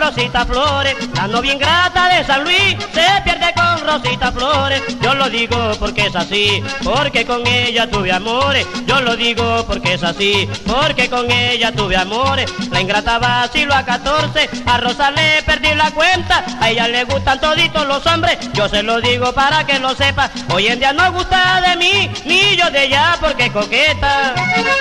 Rosita Flores, la novia ingrata de San Luis se pierde con Rosita Flores. Yo lo digo porque es así, porque con ella tuve amores. Yo lo digo porque es así, porque con ella tuve amores. La ingrata vaciló a 14, a Rosa le perdí la cuenta. A ella le gustan toditos los hombres, yo se lo digo para que lo sepa. Hoy en día no gusta de mí, ni yo de ella porque es coqueta.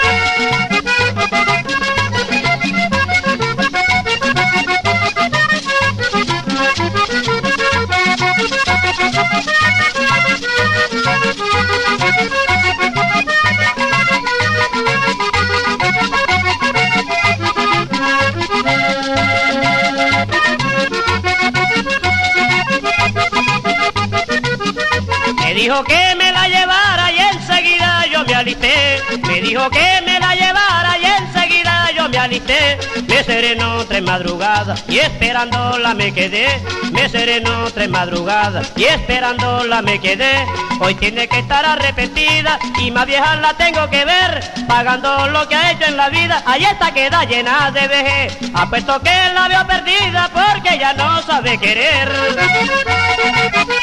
Me dijo que me la llevara y enseguida yo me alisté. Me dijo que me la llevara y enseguida yo me alisté. Me serenó 3 madrugadas y esperándola me quedé. Me serenó 3 madrugadas y esperándola me quedé. Hoy tiene que estar arrepentida y más vieja la tengo que ver, pagando lo que ha hecho en la vida. Ahí está, queda llena de vejez. Apuesto que la veo perdida porque ya no sabe querer.